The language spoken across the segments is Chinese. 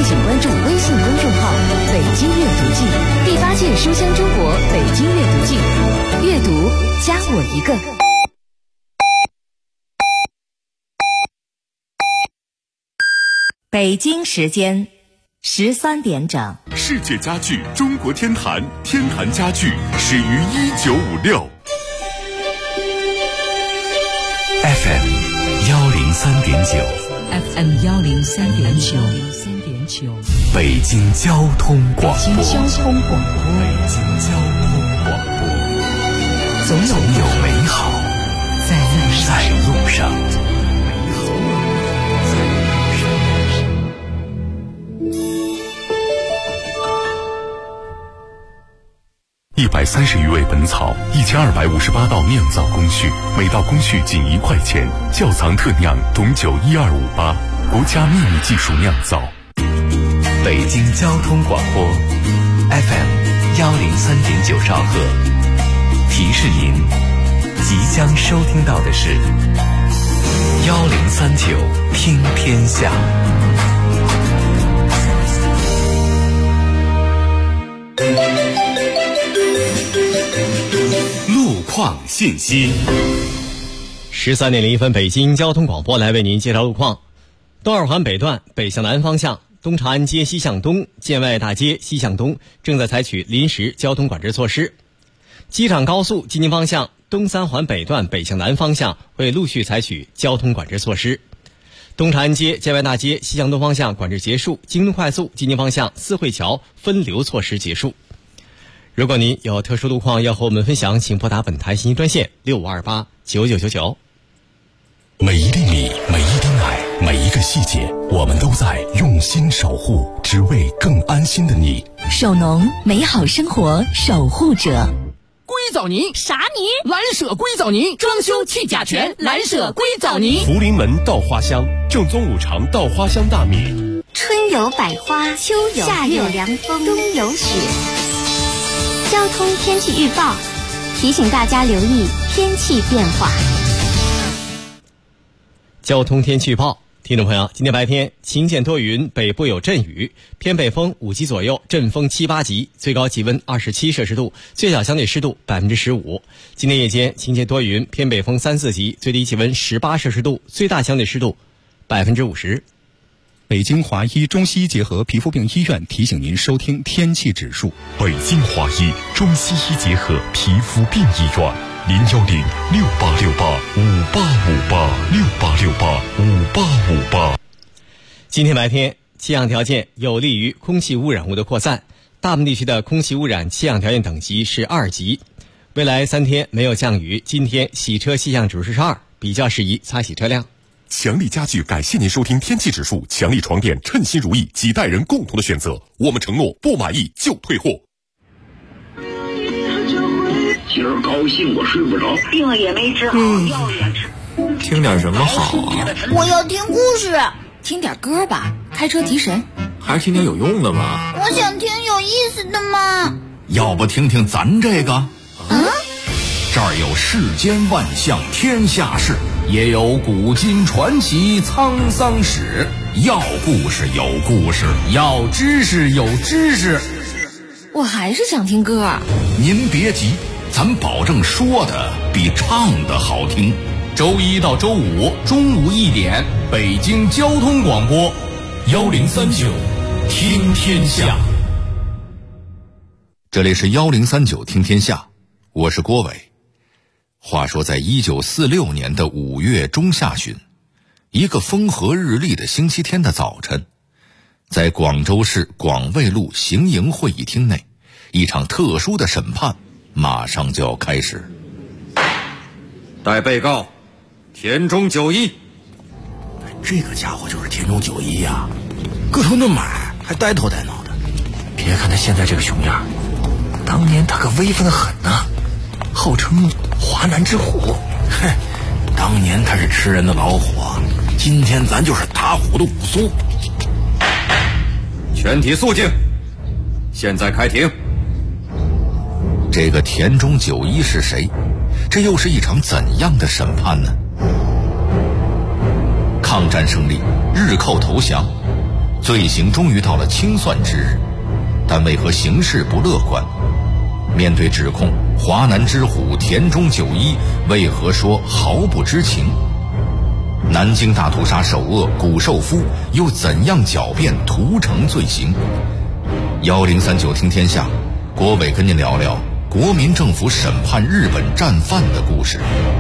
请关注微信公众号“北京阅读季”，第8届书香中国北京阅读季，阅读加我一个。北京时间13点整。 世界家具中国天坛，天坛家具始于1956。FM 103.9，FM 103.9， 北京交通广播， 北京交通广播， 总有美好在路上。130余味本草，1258道酿造工序，每道工序仅1块钱。窖藏特酿董酒12588，国家秘密技术酿造。北京交通广播 FM 103.9兆赫，提示您即将收听到的是1039听天下。路况信息。 13点01分，北京交通广播来为您介绍路况。东二环北段北向南方向，东长安街西向东、建外大街西向东正在采取临时交通管制措施。机场高速进京方向，东三环北段北向南方向会陆续采取交通管制措施。东长安街、建外大街西向东方向管制结束，京东快速进京方向四惠桥分流措施结束。如果您有特殊路况要和我们分享，请拨打本台信息专线65289999。 每一粒米，每一滴奶，每一个细节，我们都在用心守护，只为更安心的你。 首农，美好生活守护者。 硅藻泥啥泥？ 蓝舍硅藻泥，装修去甲醛，蓝舍硅藻泥。 福临门稻花香，正宗5常稻花香大米。 春有百花，秋有夏有凉风，冬有雪。交通天气预报提醒大家留意天气变化。 交通天气预报，听众朋友，今天白天晴间多云，北部有阵雨，偏北风5级左右，阵风7、8级，最高气温27摄氏度，最小相对湿度15%。今天夜间晴间多云，偏北风3、4级，最低气温18摄氏度，最大相对湿度50%。 北京华医中西医结合皮肤病医院提醒您收听天气指数。 北京华医中西医结合皮肤病医院，0106868585858，68685858。 今天白天气象条件有利于空气污染物的扩散，大部分地区的空气污染气象条件等级是2级。未来3天没有降雨，今天洗车气象指数是2，比较适宜擦洗车辆。 强力家具感谢您收听天气指数，强力床垫称心如意，几代人共同的选择，我们承诺不满意就退货。 今儿高兴我睡不着， 病也没治好，药也吃。 听点什么好啊？ 我要听故事。 听点歌吧，开车提神。 还是听点有用的吧。 我想听有意思的嘛。 要不听听咱这个？这儿有世间万象天下事，也有古今传奇沧桑史。要故事有故事，要知识有知识。 我还是想听歌。 您别急，咱保证说的比唱的好听。周1到周5中午1点，北京交通广播1039听天下。这里是1039听天下，我是郭伟。话说在1946年的5月中下旬，一个风和日丽的星期天的早晨，在广州市广卫路行营会议厅内，一场特殊的审判马上就要开始。 带被告田中久一。 这个家伙就是田中久一呀，个头那么矮，还呆头呆脑的。 别看他现在这个熊样，当年他可威风得很呐，号称华南之虎。 哼，当年他是吃人的老虎，今天咱就是打虎的武松。 全体肃静，现在开庭。 这个田中久一是谁？这又是一场怎样的审判呢？抗战胜利，日寇投降， 罪行终于到了清算之日，但为何形势不乐观？面对指控，华南之虎田中久一为何说毫不知情？南京大屠杀首恶谷寿夫又怎样狡辩屠城罪行？1039听天下，郭伟跟您聊聊国民政府审判日本战犯的故事。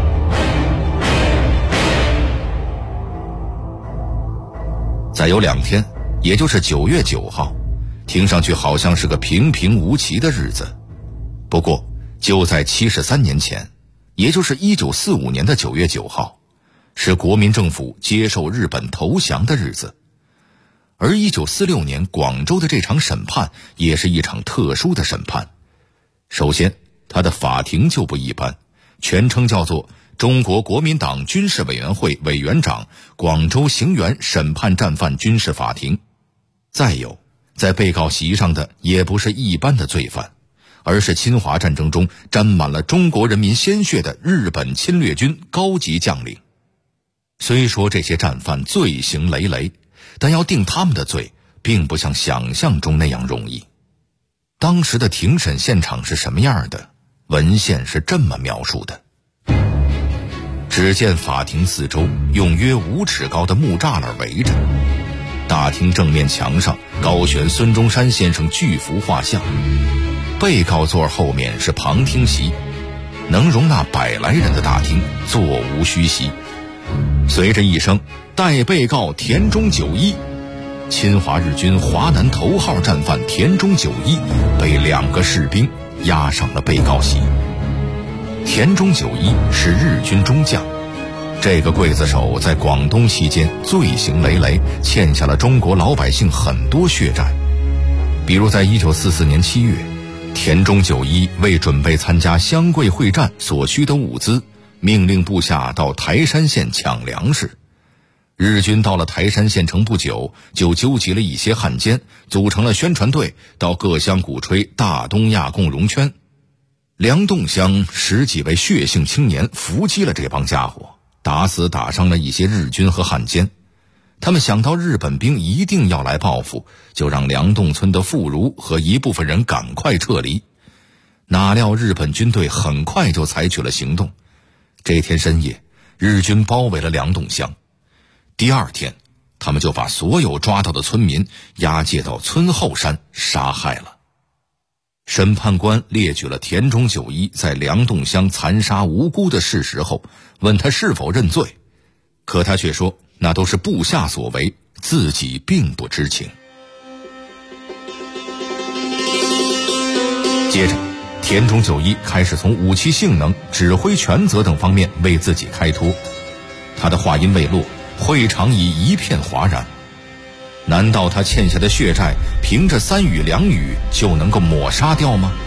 再有2天，也就是9月9号，听上去好像是个平平无奇的日子。不过就在73年前，也就是1945年的9月9号，是国民政府接受日本投降的日子。而1946年广州的这场审判也是一场特殊的审判。首先，它的法庭就不一般，全称叫做中国国民党军事委员会委员长广州刑园审判战犯军事法庭。再有，在被告席上的也不是一般的罪犯，而是侵华战争中沾满了中国人民鲜血的日本侵略军高级将领。虽说这些战犯罪行累累，但要定他们的罪并不像想象中那样容易。当时的庭审现场是什么样的？文献是这么描述的：只见法庭四周用约5尺高的木栅栏围着，大厅正面墙上高悬孙中山先生巨幅画像，被告座后面是旁听席，能容纳100来人的大厅座无虚席。随着一声待被告田中久一，侵华日军华南头号战犯田中久一被2个士兵押上了被告席。田中久一是日军中将，这个刽子手在广东期间罪行累累，欠下了中国老百姓很多血债。比如在1944年7月，田中久一为准备参加湘桂会战所需的物资，命令部下到台山县抢粮食。日军到了台山县城不久，就纠集了一些汉奸，组成了宣传队，到各乡鼓吹大东亚共荣圈。梁洞乡10几位血性青年伏击了这帮家伙，打死打伤了一些日军和汉奸。他们想到日本兵一定要来报复，就让梁洞村的妇孺和一部分人赶快撤离。哪料日本军队很快就采取了行动。这天深夜，日军包围了梁洞乡。第2天，他们就把所有抓到的村民押解到村后山杀害了。审判官列举了田中久一在梁洞乡残杀无辜的事实后，问他是否认罪，可他却说那都是部下所为，自己并不知情。接着，田中久一开始从武器性能、指挥权责等方面为自己开脱。他的话音未落，会场已一片哗然。难道他欠下的血债凭着3语2语就能够抹杀掉吗？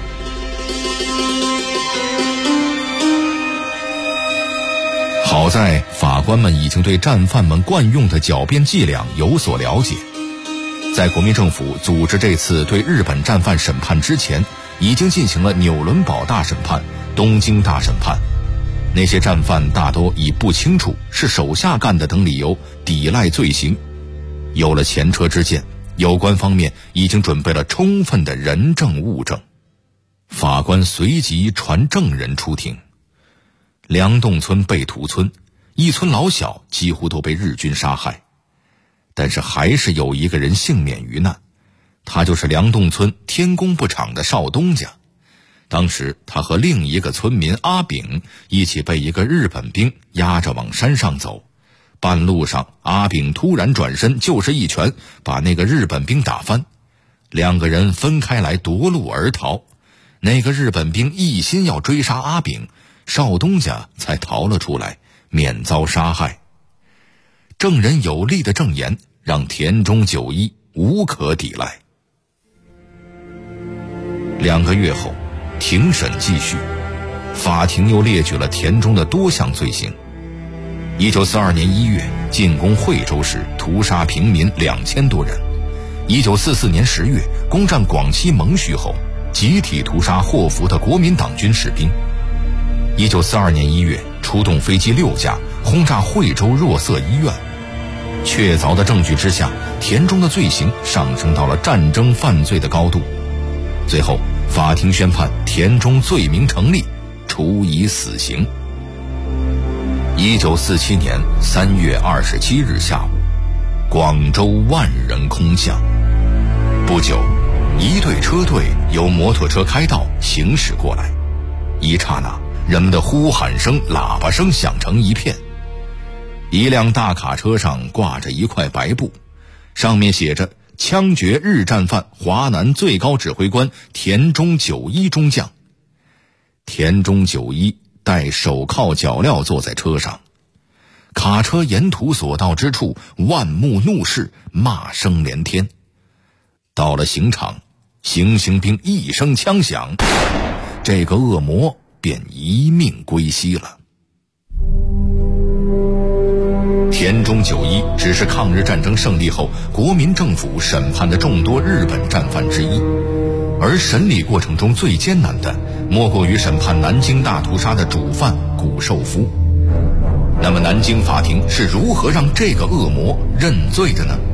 好在法官们已经对战犯们惯用的狡辩伎俩有所了解。在国民政府组织这次对日本战犯审判之前，已经进行了纽伦堡大审判、东京大审判。那些战犯大多以不清楚是手下干的等理由抵赖罪行。有了前车之鉴，有关方面已经准备了充分的人证物证。法官随即传证人出庭。梁洞村被屠村，一村老小几乎都被日军杀害，但是还是有一个人幸免于难，他就是梁洞村天工部厂的少东家。当时他和另一个村民阿炳一起被一个日本兵押着往山上走，半路上阿炳突然转身就是一拳把那个日本兵打翻，2个人分开来夺路而逃。那个日本兵一心要追杀阿炳，少东家才逃了出来，免遭杀害。证人有力的证言让田中久一无可抵赖。2个月后，庭审继续，法庭又列举了田中的多项罪行。1942年1月进攻惠州时屠杀平民2000多人，1944年10月攻占广西蒙虚后集体屠杀获俘的国民党军士兵，1942年1月出动飞机6架轰炸惠州若瑟医院。 确凿的证据之下，田中的罪行上升到了战争犯罪的高度。最后，法庭宣判田中罪名成立，处以死刑。1947年3月27日下午，广州万人空巷。不久，一队车队由摩托车开道行驶过来，一刹那，人们的呼喊声、喇叭声响成一片。一辆大卡车上挂着一块白布，上面写着“枪决日战犯华南最高指挥官田中久一中将”。田中久一戴手铐脚镣坐在车上，卡车沿途所到之处，万目怒视，骂声连天。到了刑场，行刑兵一声枪响，这个恶魔便一命归西了。田中久一只是抗日战争胜利后国民政府审判的众多日本战犯之一，而审理过程中最艰难的莫过于审判南京大屠杀的主犯谷寿夫。那么南京法庭是如何让这个恶魔认罪的呢？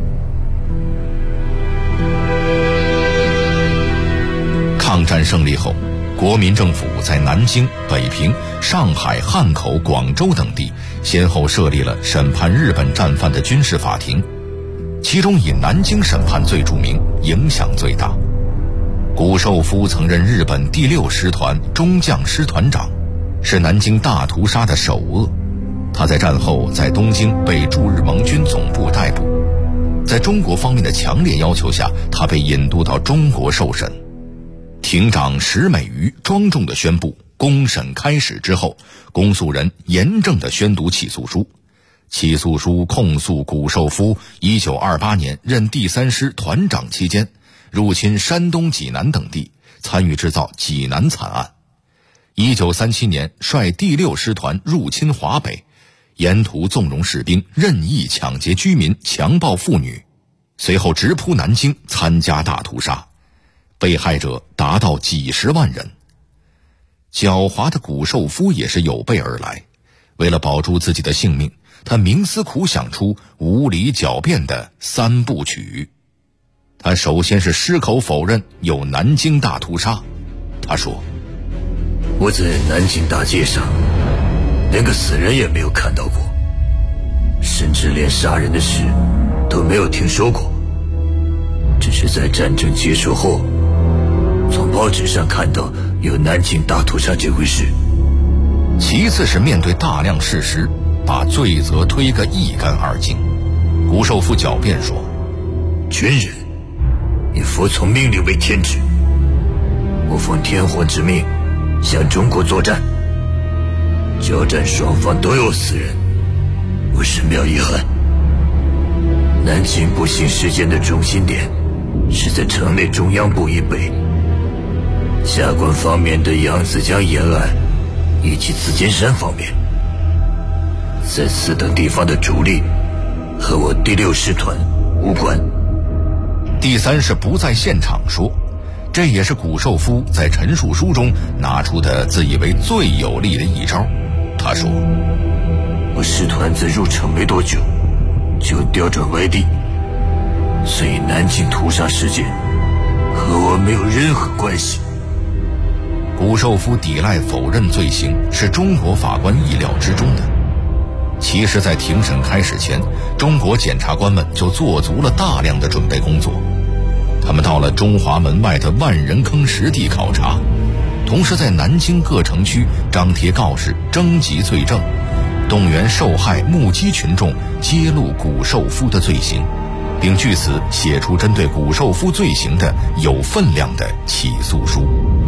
抗战胜利后，国民政府在南京、北平、上海、汉口、广州等地先后设立了审判日本战犯的军事法庭，其中以南京审判最著名，影响最大。谷寿夫曾任日本第6师团中将师团长，是南京大屠杀的首恶。他在战后在东京被驻日盟军总部逮捕，在中国方面的强烈要求下，他被引渡到中国受审。庭长石美瑜庄重地宣布，公审开始之后，公诉人严正地宣读起诉书。起诉书控诉谷寿夫1928年任第3师团长期间，入侵山东济南等地，参与制造济南惨案。1937年率第6师团入侵华北，沿途纵容士兵任意抢劫居民，强暴妇女，随后直扑南京参加大屠杀，被害者达到几十万人。狡猾的谷寿夫也是有备而来，为了保住自己的性命，他冥思苦想出无理狡辩的3部曲。他首先是矢口否认有南京大屠杀。他说， 我在南京大街上连个死人也没有看到过，甚至连杀人的事都没有听说过，只是在战争结束后从报纸上看到有南京大屠杀这回事。 其次是面对大量事实，把罪责推个一干二净。谷寿夫狡辩说， 军人以服从命令为天职，我奉天皇之命向中国作战，交战双方都有死人，我深表遗憾。南京不幸事件的中心点是在城内中央部以北，下关方面的扬子江沿岸以及紫金山方面，在此等地方的主力和我第6师团无关。 第3是不在现场说，这也是谷寿夫在陈述书中拿出的自以为最有力的一招。他说， 我师团在入城没多久就调转外地，所以南京屠杀事件和我没有任何关系。 谷寿夫抵赖否认罪行是中国法官意料之中的。其实在庭审开始前，中国检察官们就做足了大量的准备工作。他们到了中华门外的万人坑实地考察，同时在南京各城区张贴告示，征集罪证，动员受害目击群众揭露谷寿夫的罪行，并据此写出针对谷寿夫罪行的有分量的起诉书。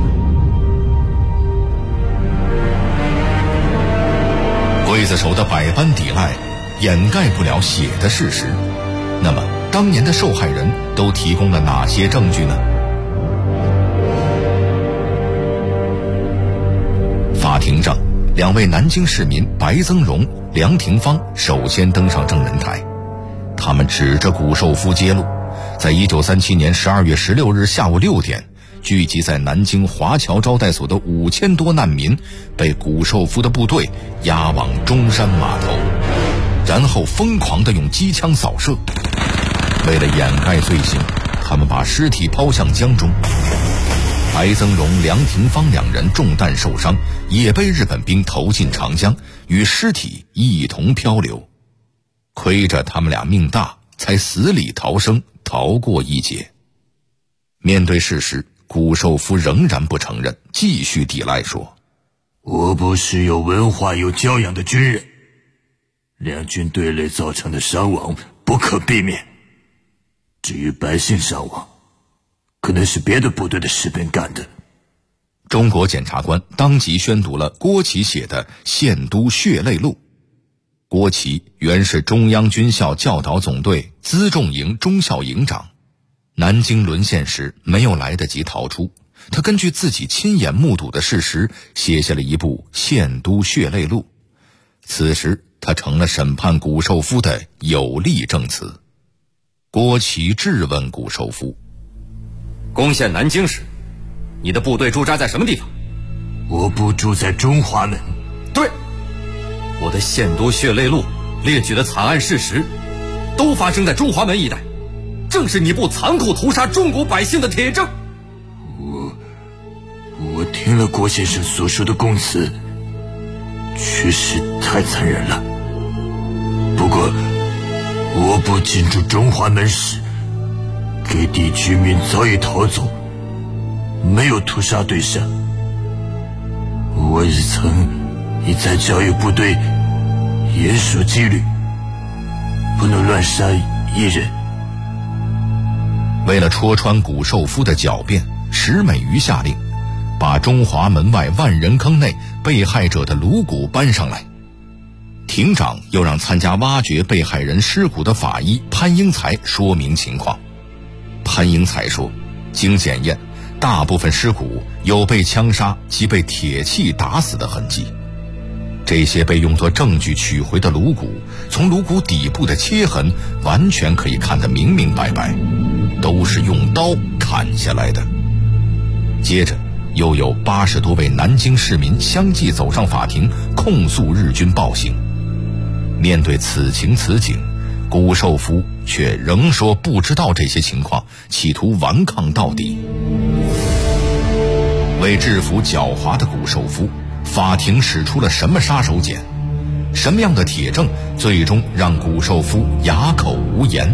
刽子手的百般抵赖掩盖不了血的事实，那么当年的受害人都提供了哪些证据呢？法庭上，2位南京市民白增荣、梁廷芳首先登上证人台，他们指着谷寿夫揭露，在1937年12月16日下午6点，聚集在南京华侨招待所的5000多难民被谷寿夫的部队押往中山码头。 然后疯狂地用机枪扫射。为了掩盖罪行，他们把尸体抛向江中。白增荣、梁廷芳两人中弹受伤，也被日本兵投进长江，与尸体一同漂流。亏着他们俩命大，才死里逃生，逃过一劫。面对事实，谷寿夫仍然不承认，继续抵赖说： 我部是有文化有教养的军人，两军对垒造成的伤亡不可避免，至于百姓伤亡，可能是别的部队的士兵干的。 中国检察官当即宣读了郭琦写的《献都血泪录》。郭琦原是中央军校教导总队辎重营中校营长，南京沦陷时没有来得及逃出，他根据自己亲眼目睹的事实，写下了一部《献都血泪录》。此时他成了审判谷寿夫的有力证词。郭琦质问谷寿夫： 攻陷南京时，你的部队驻扎在什么地方？ 我部住在中华门。 对，我的《献都血泪录》列举的惨案事实都发生在中华门一带，正是你部残酷屠杀中国百姓的铁证。 我听了郭先生所说的供词，确实太残忍了。不过我部进驻中华门时，给地居民早已逃走，没有屠杀对象。我也曾一再教育部队严守纪律，不能乱杀一人。 为了戳穿谷寿夫的狡辩，石美瑜下令把中华门外万人坑内被害者的颅骨搬上来。庭长又让参加挖掘被害人尸骨的法医潘英才说明情况。潘英才说，经检验，大部分尸骨有被枪杀及被铁器打死的痕迹。这些被用作证据取回的颅骨，从颅骨底部的切痕完全可以看得明明白白，都是用刀砍下来的。接着又有80多位南京市民相继走上法庭，控诉日军暴行。面对此情此景，谷寿夫却仍说不知道这些情况，企图顽抗到底。为制服狡猾的谷寿夫，法庭使出了什么杀手锏？什么样的铁证最终让谷寿夫哑口无言？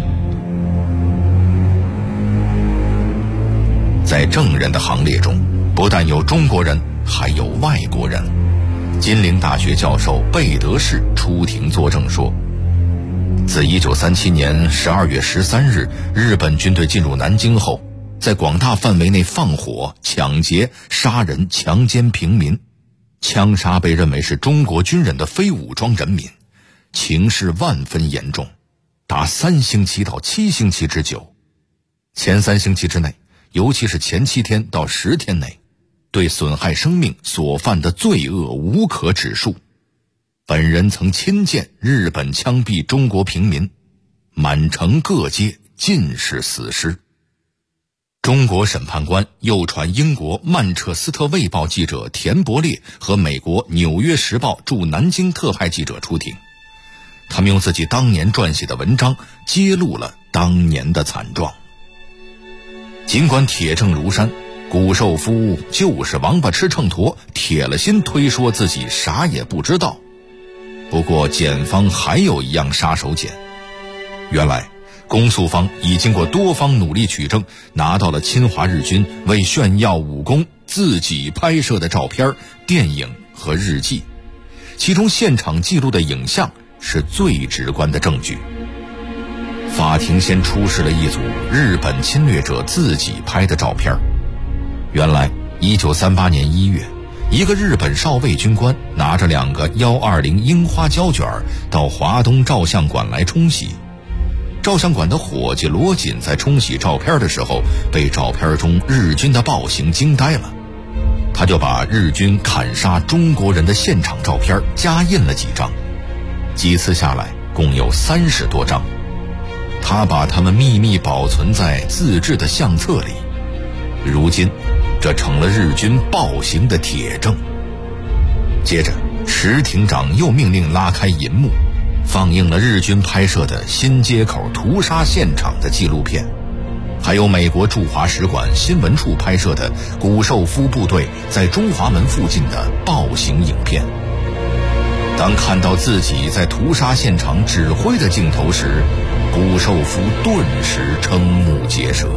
在证人的行列中，不但有中国人，还有外国人。金陵大学教授贝德士出庭作证说，自1937年12月13日日本军队进入南京后，在广大范围内放火、抢劫、杀人、强奸平民，枪杀被认为是中国军人的非武装人民，情势万分严重，达3星期到7星期之久。前3星期之内，尤其是前7天到10天内，对损害生命所犯的罪恶无可指数。本人曾亲见日本枪毙中国平民，满城各街尽是死尸。中国审判官又传英国曼彻斯特卫报记者田伯烈和美国纽约时报驻南京特派记者出庭，他们用自己当年撰写的文章揭露了当年的惨状。尽管铁证如山，谷寿夫就是王八吃秤砣，铁了心推说自己啥也不知道。不过检方还有一样杀手锏，原来公诉方已经过多方努力取证，拿到了侵华日军为炫耀武功自己拍摄的照片、电影和日记，其中现场记录的影像是最直观的证据。法庭先出示了一组日本侵略者自己拍的照片。原来1938年1月，一个日本少尉军官拿着2个120樱花胶卷到华东照相馆来冲洗。照相馆的伙计罗锦在冲洗照片的时候，被照片中日军的暴行惊呆了，他就把日军砍杀中国人的现场照片加印了几张，几次下来共有30多张。他把它们秘密保存在自制的相册里，如今这成了日军暴行的铁证。接着石庭长又命令拉开银幕， 放映了日军拍摄的新街口屠杀现场的纪录片，还有美国驻华使馆新闻处拍摄的谷寿夫部队在中华门附近的暴行影片。当看到自己在屠杀现场指挥的镜头时，谷寿夫顿时瞠目结舌。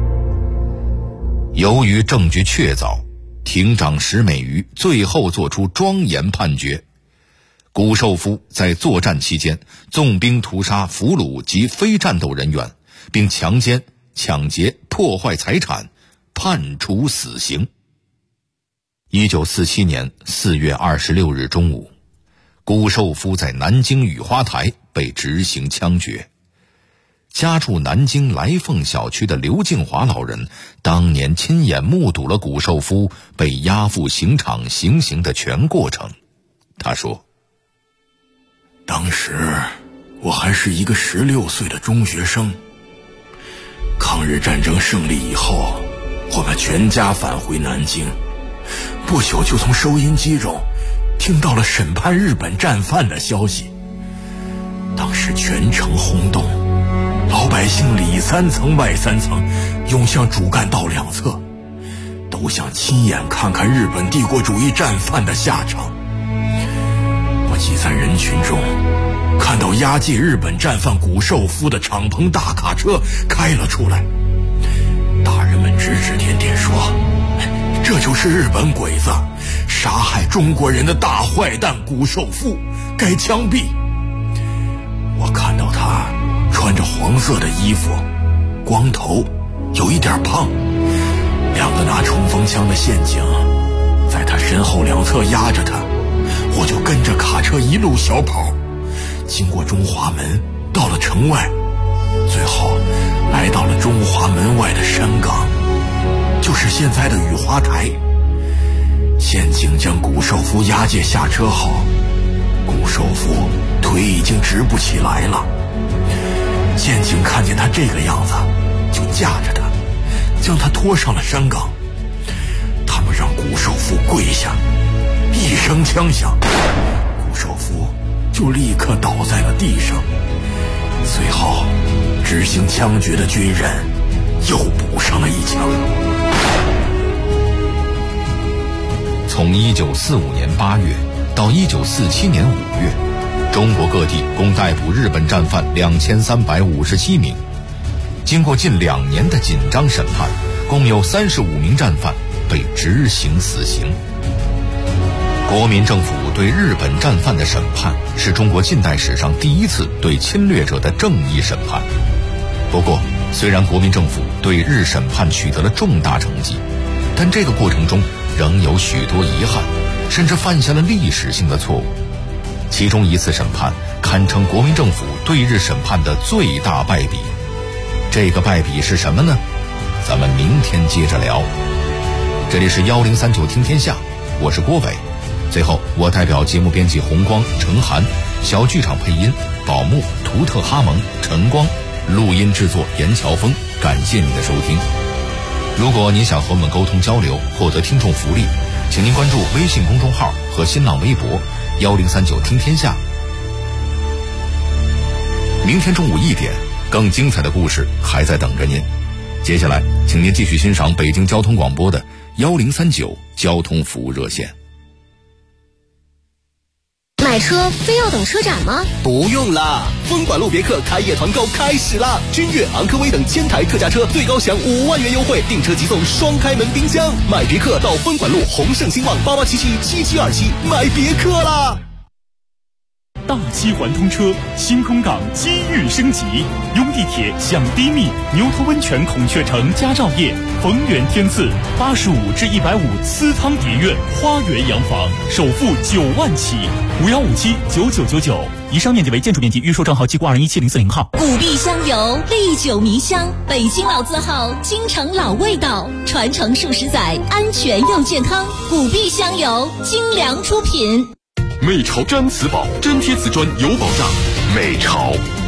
由于证据确凿，庭长石美瑜最后作出庄严判决：谷寿夫在作战期间纵兵屠杀俘虏及非战斗人员，并强奸、抢劫、破坏财产，判处死刑。1947年4月26日中午，谷寿夫在南京雨花台被执行枪决。家住南京来凤小区的刘静华老人当年亲眼目睹了谷寿夫被押赴刑场行刑的全过程。他说， 当时我还是一个16岁的中学生。抗日战争胜利以后，我们全家返回南京，不久就从收音机中听到了审判日本战犯的消息。当时全城轰动，老百姓里3层外3层涌向主干道两侧，都想亲眼看看日本帝国主义战犯的下场。我挤在人群中，看到押解日本战犯谷寿夫的敞篷大卡车开了出来，大人们指指点点说，这就是日本鬼子杀害中国人的大坏蛋谷寿夫，该枪毙。我看到他穿着黄色的衣服，光头，有一点胖，两个拿冲锋枪的宪警在他身后两侧压着他，我就跟着卡车一路小跑，经过中华门，到了城外，最后来到了中华门外的山岗，就是现在的雨花台。宪警将谷寿夫押解下车后，谷寿夫腿已经直不起来了。宪警看见他这个样子，就架着他，将他拖上了山岗。他们让谷寿夫跪下，一声枪响，谷寿夫就立刻倒在了地上。随后执行枪决的军人又补上了一枪。 从1945年8月到1947年5月，中国各地共逮捕日本战犯2357名。经过近2年的紧张审判，共有35名战犯被执行死刑。国民政府对日本战犯的审判是中国近代史上第一次对侵略者的正义审判。不过，虽然国民政府对日审判取得了重大成绩，但这个过程中仍有许多遗憾，甚至犯下了历史性的错误。其中一次审判堪称国民政府对日审判的最大败笔。这个败笔是什么呢？咱们明天接着聊。这里是1039听天下，我是郭伟。最后，我代表节目编辑红光、程涵，小剧场配音宝木、图特哈蒙、陈光，录音制作严乔峰，感谢你的收听。如果您想和我们沟通交流，获得听众福利，请您关注微信公众号和新浪微博1039听天下。明天中午1点，更精彩的故事还在等着您。接下来，请您继续欣赏北京交通广播的1039交通服务热线。 买车非要等车展吗？ 不用啦，风管路别克开业团购开始啦！君越、昂科威等1000台特价车最高享5万元优惠，订车即送双开门冰箱。买别克到风管路宏盛兴旺88777727买别克啦！ 大七环通车，新空港机遇升级，拥地铁享低密，牛头温泉孔雀城佳兆业，逢源天赐85至150私汤叠苑花园洋房，首付9万起，51579999。以上面积为建筑面积，预售账号记过2017040号。 古碧香油，历久弥香，北京老字号，京城老味道，传承数十载，安全又健康。古碧香油，精良出品。 美潮毡瓷保，粘贴瓷砖有保障。美潮，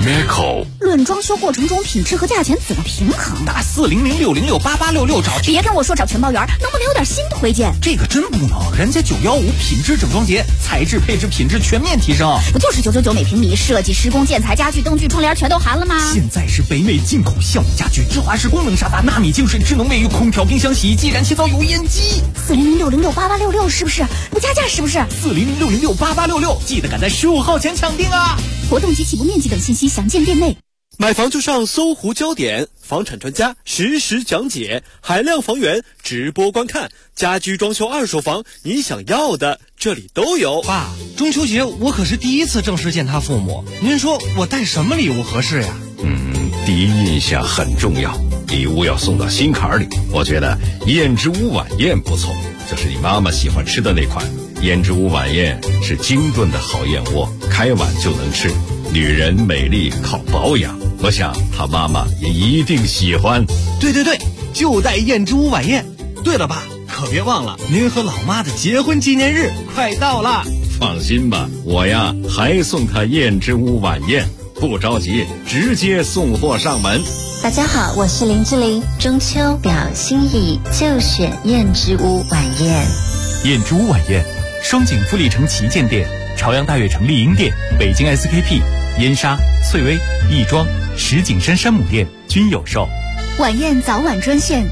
Miracle。 论装修过程中品质和价钱怎么平衡？ 打400668866找。 别跟我说找全包员，能不能有点新推荐？ 这个真不能，人家915品质整装节，材质配置品质全面提升。 不就是999每平米，设计施工建材家具灯具窗帘全都含了吗？ 现在是北美进口橡木家具，芝华士功能沙发，纳米净水智能卫浴，空调冰箱洗衣机，燃气灶油烟机。 400668866是不是？不加价是不是 ？400668866，记得赶在15号前抢定啊！ 活动及起步面积等信息详见店内。 买房就上搜狐焦点，房产专家实时讲解，海量房源直播观看，家居装修二手房，你想要的这里都有。 爸，中秋节我可是第一次正式见他父母，您说我带什么礼物合适呀？ 第一印象很重要，礼物要送到心坎里。我觉得燕之屋晚宴不错，就是你妈妈喜欢吃的那款。燕之屋晚宴是精炖的好燕窝，开碗就能吃。女人美丽靠保养，我想她妈妈也一定喜欢。 对，就带燕之屋晚宴。对了，爸，可别忘了您和老妈的结婚纪念日快到了。 放心吧，我呀还送她燕之屋晚宴，不着急，直接送货上门。 大家好，我是林志玲。中秋表心意，就选燕之屋晚宴。 燕之屋晚宴，双井富力城旗舰店、朝阳大悦城丽婴店、北京 SKP、燕莎、翠微、亦庄、石景山山姆店均有售。 晚宴早晚专线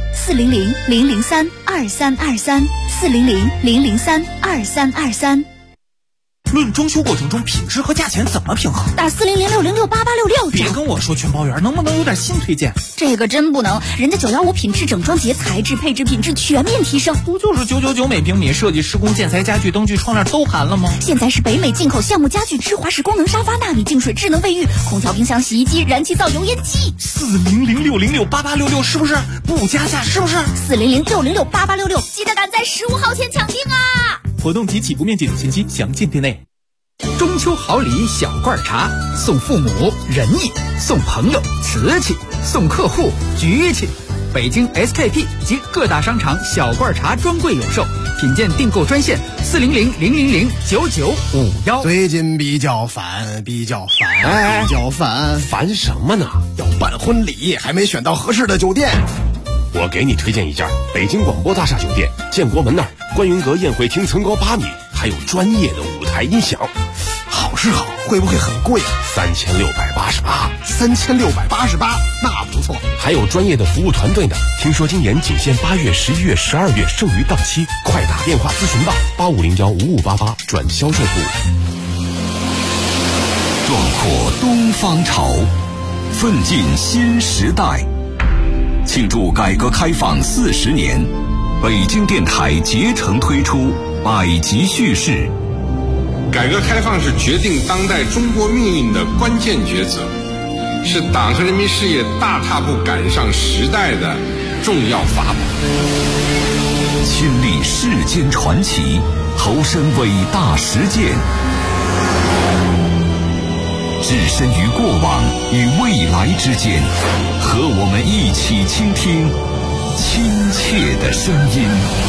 400-003-2323，400-003-2323。 论装修过程中品质和价钱怎么平衡？ 打400668866。 别跟我说全包员，能不能有点新推荐？ 这个真不能，人家915品质整装节，材质配置品质全面提升。 不就是999每平米，设计施工建材家具灯具窗帘都含了吗？ 现在是北美进口橡木家具，芝华士功能沙发，纳米净水智能卫浴，空调冰箱洗衣机，燃气灶油烟机。 400668866是不是？不加价是不是 ？400668866，记得赶在15号前抢定啊！ 活动及起步面积等信息详见店内。 中秋好礼小罐茶，送父母仁义，送朋友瓷器，送客户局气。北京 SKP 及各大商场小罐茶专柜有售，品鉴订购专线400-000-9951。 最近比较烦， 烦什么呢？ 要办婚礼，还没选到合适的酒店。 我给你推荐一家北京广播大厦酒店，建国门那儿观云阁宴会厅层高8米，还有专业的舞台音响。 好是好，会不会很贵 ？3688。 3688，那不错。 还有专业的服务团队呢。听说今年仅限8月、11月、12月，剩余档期，快打电话咨询吧，85015588转销售部。 壮阔东方潮，奋进新时代。庆祝改革开放40年，北京电台竭诚推出百集叙事。 改革开放是决定当代中国命运的关键抉择，是党和人民事业大踏步赶上时代的重要法宝。 亲历世间传奇，投身伟大实践，置身于过往与未来之间，和我们一起倾听亲切的声音。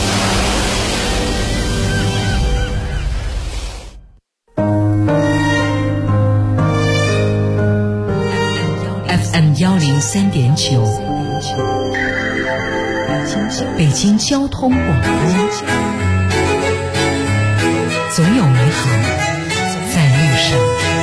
FM 103.9，北京交通广播，总有美好在路上。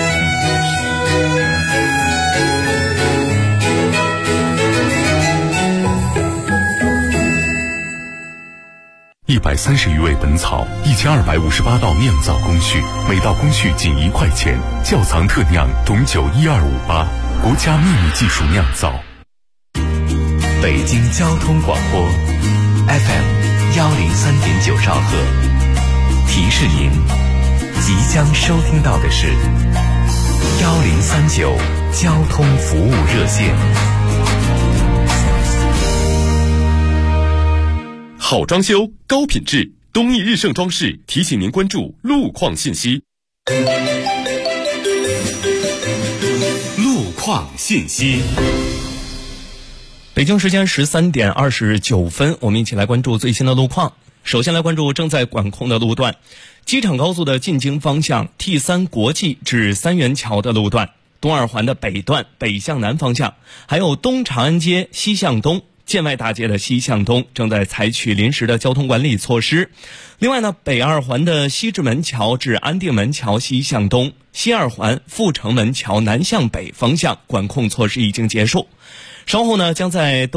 130余味本草，1258道酿造工序，每道工序仅1块钱，窖藏特酿董酒12588，国家秘密技术酿造。 北京交通广播 FM 103.9兆赫，提示您即将收听到的是1039交通服务热线。 好装修，高品质，东易日盛装饰提醒您关注路况信息。路况信息。 北京时间13点29分，我们一起来关注最新的路况。首先来关注正在管控的路段，机场高速的进京方向 T3 国际至三元桥的路段， 东二环的北段北向南方向，还有东长安街西向东、建外大街的西向东正在采取临时的交通管理措施。另外呢，北二环的西直门桥至安定门桥西向东、西二环阜成门桥南向北方向管控措施已经结束。稍后呢，将在